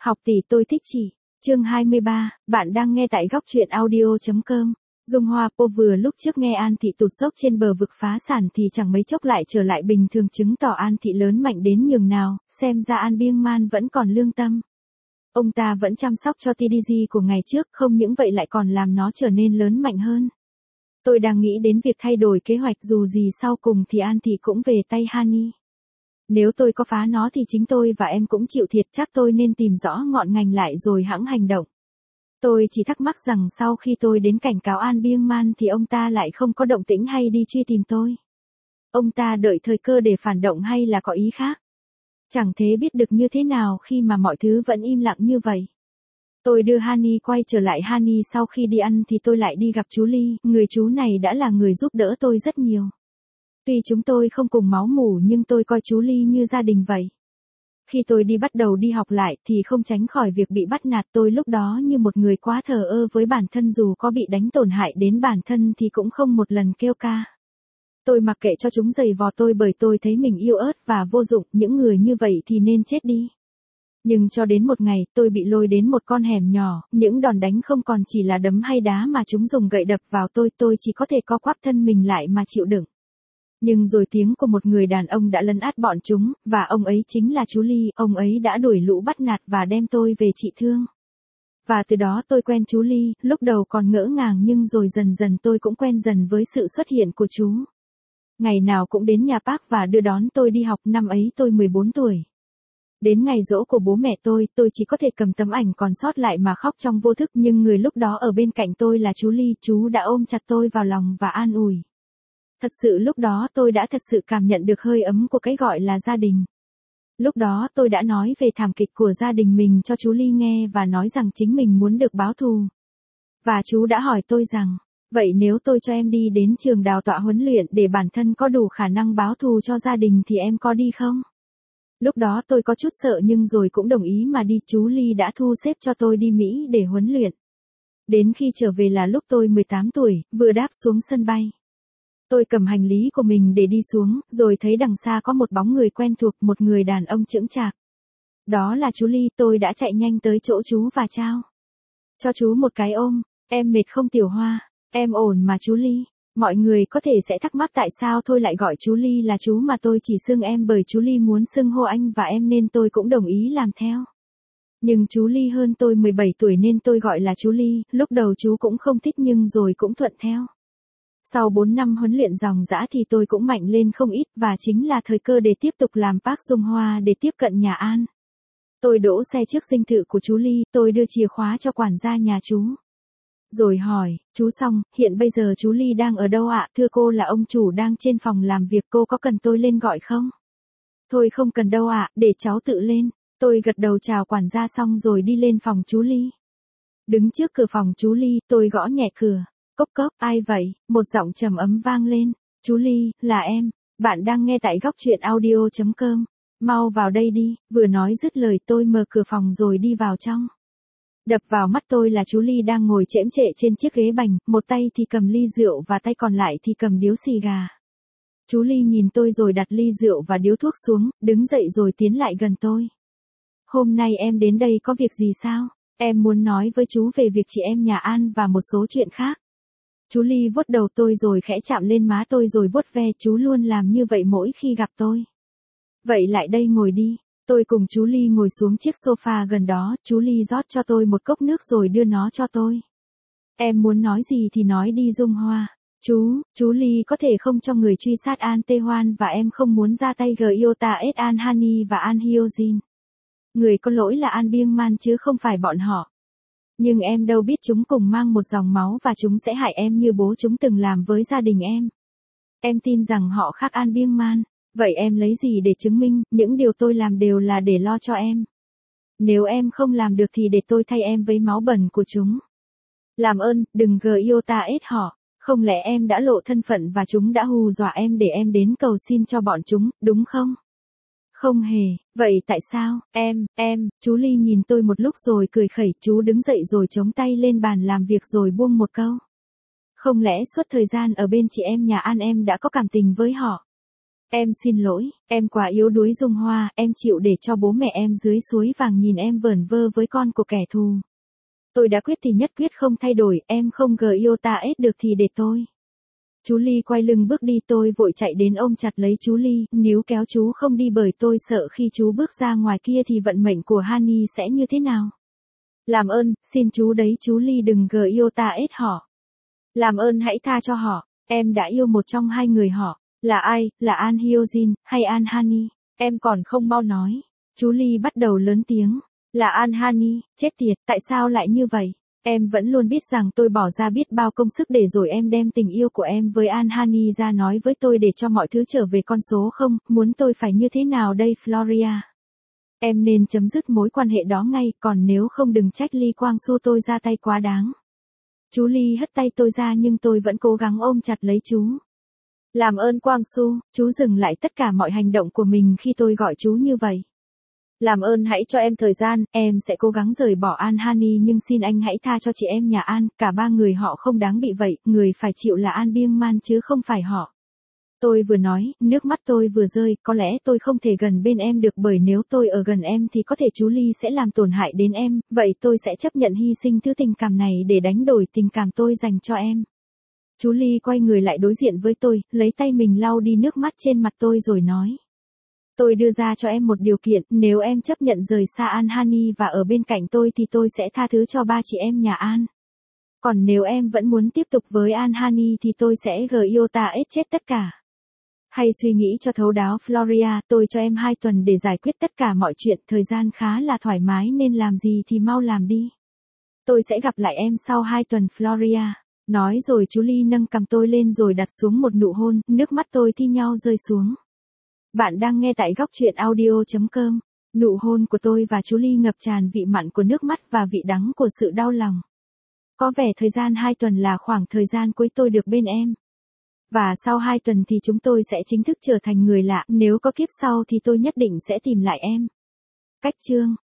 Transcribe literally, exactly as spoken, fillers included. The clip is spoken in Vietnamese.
Học tỷ tôi thích chị. Chương hai mươi ba, bạn đang nghe tại góc truyện audio chấm com. Dung Hoa cô vừa lúc trước nghe An Thị tụt dốc trên bờ vực phá sản thì chẳng mấy chốc lại trở lại bình thường, chứng tỏ An Thị lớn mạnh đến nhường nào, xem ra An Biêng Man vẫn còn lương tâm. Ông ta vẫn chăm sóc cho tê đê giê của ngày trước, không những vậy lại còn làm nó trở nên lớn mạnh hơn. Tôi đang nghĩ đến việc thay đổi kế hoạch, dù gì sau cùng thì An Thị cũng về tay Hani. Nếu tôi có phá nó thì chính tôi và em cũng chịu thiệt, chắc tôi nên tìm rõ ngọn ngành lại rồi hẵng hành động. Tôi chỉ thắc mắc rằng sau khi tôi đến cảnh cáo An Biêng Man thì ông ta lại không có động tĩnh hay đi truy tìm tôi. Ông ta đợi thời cơ để phản động hay là có ý khác? Chẳng thế biết được như thế nào khi mà mọi thứ vẫn im lặng như vậy. Tôi đưa Hani quay trở lại. Hani sau khi đi ăn thì tôi lại đi gặp chú Ly, người chú này đã là người giúp đỡ tôi rất nhiều. Tuy chúng tôi không cùng máu mủ nhưng tôi coi chú Ly như gia đình vậy. Khi tôi đi bắt đầu đi học lại thì không tránh khỏi việc bị bắt nạt, tôi lúc đó như một người quá thờ ơ với bản thân, dù có bị đánh tổn hại đến bản thân thì cũng không một lần kêu ca. Tôi mặc kệ cho chúng giày vò tôi bởi tôi thấy mình yếu ớt và vô dụng, những người như vậy thì nên chết đi. Nhưng cho đến một ngày, tôi bị lôi đến một con hẻm nhỏ, những đòn đánh không còn chỉ là đấm hay đá mà chúng dùng gậy đập vào tôi, tôi chỉ có thể co quắp thân mình lại mà chịu đựng. Nhưng rồi tiếng của một người đàn ông đã lấn át bọn chúng, và ông ấy chính là chú Ly, ông ấy đã đuổi lũ bắt nạt và đem tôi về trị thương. Và từ đó tôi quen chú Ly, lúc đầu còn ngỡ ngàng nhưng rồi dần dần tôi cũng quen dần với sự xuất hiện của chú. Ngày nào cũng đến nhà Park và đưa đón tôi đi học, năm ấy tôi mười bốn tuổi. Đến ngày giỗ của bố mẹ tôi, tôi chỉ có thể cầm tấm ảnh còn sót lại mà khóc trong vô thức, nhưng người lúc đó ở bên cạnh tôi là chú Ly, chú đã ôm chặt tôi vào lòng và an ủi. Thật sự lúc đó tôi đã thật sự cảm nhận được hơi ấm của cái gọi là gia đình. Lúc đó tôi đã nói về thảm kịch của gia đình mình cho chú Ly nghe và nói rằng chính mình muốn được báo thù. Và chú đã hỏi tôi rằng, vậy nếu tôi cho em đi đến trường đào tạo huấn luyện để bản thân có đủ khả năng báo thù cho gia đình thì em có đi không? Lúc đó tôi có chút sợ nhưng rồi cũng đồng ý mà đi. Chú Ly đã thu xếp cho tôi đi Mỹ để huấn luyện. Đến khi trở về là lúc tôi mười tám tuổi, vừa đáp xuống sân bay. Tôi cầm hành lý của mình để đi xuống, rồi thấy đằng xa có một bóng người quen thuộc, một người đàn ông chững chạc. Đó là chú Ly. Tôi đã chạy nhanh tới chỗ chú và trao cho chú một cái ôm. Em mệt không Tiểu Hoa? Em ổn mà chú Ly. Mọi người có thể sẽ thắc mắc tại sao tôi lại gọi chú Ly là chú mà tôi chỉ xưng em, bởi chú Ly muốn xưng hô anh và em nên tôi cũng đồng ý làm theo. Nhưng chú Ly hơn tôi mười bảy tuổi nên tôi gọi là chú Ly, lúc đầu chú cũng không thích nhưng rồi cũng thuận theo. Sau bốn năm huấn luyện ròng rã thì tôi cũng mạnh lên không ít, và chính là thời cơ để tiếp tục làm Park Dung Hoa để tiếp cận nhà An. Tôi đỗ xe trước dinh thự của chú Ly, tôi đưa chìa khóa cho quản gia nhà chú. Rồi hỏi, chú Song, hiện bây giờ chú Ly đang ở đâu ạ? Thưa cô là ông chủ đang trên phòng làm việc, cô có cần tôi lên gọi không? Thôi không cần đâu ạ, để cháu tự lên. Tôi gật đầu chào quản gia xong rồi đi lên phòng chú Ly. Đứng trước cửa phòng chú Ly, tôi gõ nhẹ cửa. Cốc cốc, ai vậy? Một giọng trầm ấm vang lên. Chú Ly, là em. Bạn đang nghe tại góc truyện audio chấm com. Mau vào đây đi. Vừa nói dứt lời tôi mở cửa phòng rồi đi vào trong. Đập vào mắt tôi là chú Ly đang ngồi chễm chệ trên chiếc ghế bành, một tay thì cầm ly rượu và tay còn lại thì cầm điếu xì gà. Chú Ly nhìn tôi rồi đặt ly rượu và điếu thuốc xuống, đứng dậy rồi tiến lại gần tôi. Hôm nay em đến đây có việc gì sao? Em muốn nói với chú về việc chị em nhà An và một số chuyện khác. Chú Ly vuốt đầu tôi rồi khẽ chạm lên má tôi rồi vuốt ve, chú luôn làm như vậy mỗi khi gặp tôi. Vậy lại đây ngồi đi. Tôi cùng chú Ly ngồi xuống chiếc sofa gần đó, chú Ly rót cho tôi một cốc nước rồi đưa nó cho tôi. Em muốn nói gì thì nói đi Dung Hoa. Chú, chú Ly có thể không cho người truy sát An Tae Hoan và em không muốn ra tay gây Iota S An Hani và An Hyo Jin. Người có lỗi là An Biêng Man chứ không phải bọn họ. Nhưng em đâu biết chúng cùng mang một dòng máu và chúng sẽ hại em như bố chúng từng làm với gia đình em. Em tin rằng họ khác An Biêng Man. Vậy em lấy gì để chứng minh? Những điều tôi làm đều là để lo cho em. Nếu em không làm được thì để tôi thay em với máu bẩn của chúng. Làm ơn, đừng gờ Iota S họ. Không lẽ em đã lộ thân phận và chúng đã hù dọa em để em đến cầu xin cho bọn chúng, đúng không? Không hề. Vậy tại sao? Em, em, chú Ly nhìn tôi một lúc rồi cười khẩy, chú đứng dậy rồi chống tay lên bàn làm việc rồi buông một câu. Không lẽ suốt thời gian ở bên chị em nhà An em đã có cảm tình với họ? Em xin lỗi, em quá yếu đuối Dung Hoa, em chịu để cho bố mẹ em dưới suối vàng nhìn em vẩn vơ với con của kẻ thù. Tôi đã quyết thì nhất quyết không thay đổi, em không gờ yêu ta ết được thì để tôi. Chú Ly quay lưng bước đi, tôi vội chạy đến ôm chặt lấy chú Ly, níu kéo chú không đi bởi tôi sợ khi chú bước ra ngoài kia thì vận mệnh của Hani sẽ như thế nào. Làm ơn, xin chú đấy chú Ly đừng gờ yêu ta ết họ. Làm ơn hãy tha cho họ, em đã yêu một trong hai người họ. Là ai, là An Hyojin, hay An Hani? Em còn không mau nói. Chú Ly bắt đầu lớn tiếng. Là An Hani, chết tiệt, tại sao lại như vậy? Em vẫn luôn biết rằng tôi bỏ ra biết bao công sức để rồi em đem tình yêu của em với An Hani ra nói với tôi để cho mọi thứ trở về con số không, muốn tôi phải như thế nào đây Floria? Em nên chấm dứt mối quan hệ đó ngay, còn nếu không đừng trách Ly Quang Su tôi ra tay quá đáng. Chú Ly hất tay tôi ra nhưng tôi vẫn cố gắng ôm chặt lấy chú. Làm ơn Quang Su, chú dừng lại tất cả mọi hành động của mình khi tôi gọi chú như vậy. Làm ơn hãy cho em thời gian, em sẽ cố gắng rời bỏ An Hani nhưng xin anh hãy tha cho chị em nhà An, cả ba người họ không đáng bị vậy, người phải chịu là An Biêng Man chứ không phải họ. Tôi vừa nói, nước mắt tôi vừa rơi, có lẽ tôi không thể gần bên em được bởi nếu tôi ở gần em thì có thể chú Ly sẽ làm tổn hại đến em, vậy tôi sẽ chấp nhận hy sinh thứ tình cảm này để đánh đổi tình cảm tôi dành cho em. Chú Ly quay người lại đối diện với tôi, lấy tay mình lau đi nước mắt trên mặt tôi rồi nói. Tôi đưa ra cho em một điều kiện, nếu em chấp nhận rời xa An Hani và ở bên cạnh tôi thì tôi sẽ tha thứ cho ba chị em nhà An. Còn nếu em vẫn muốn tiếp tục với An Hani thì tôi sẽ gờ yêu ta ết chết tất cả. Hay suy nghĩ cho thấu đáo Floria, tôi cho em hai tuần để giải quyết tất cả mọi chuyện, thời gian khá là thoải mái nên làm gì thì mau làm đi. Tôi sẽ gặp lại em sau hai tuần Floria. Nói rồi chú Ly nâng cầm tôi lên rồi đặt xuống một nụ hôn, nước mắt tôi thi nhau rơi xuống. Bạn đang nghe tại góc truyện audio chấm com. Nụ hôn của tôi và chú Ly ngập tràn vị mặn của nước mắt và vị đắng của sự đau lòng. Có vẻ thời gian hai tuần là khoảng thời gian cuối tôi được bên em. Và sau hai tuần thì chúng tôi sẽ chính thức trở thành người lạ, nếu có kiếp sau thì tôi nhất định sẽ tìm lại em. Cách chương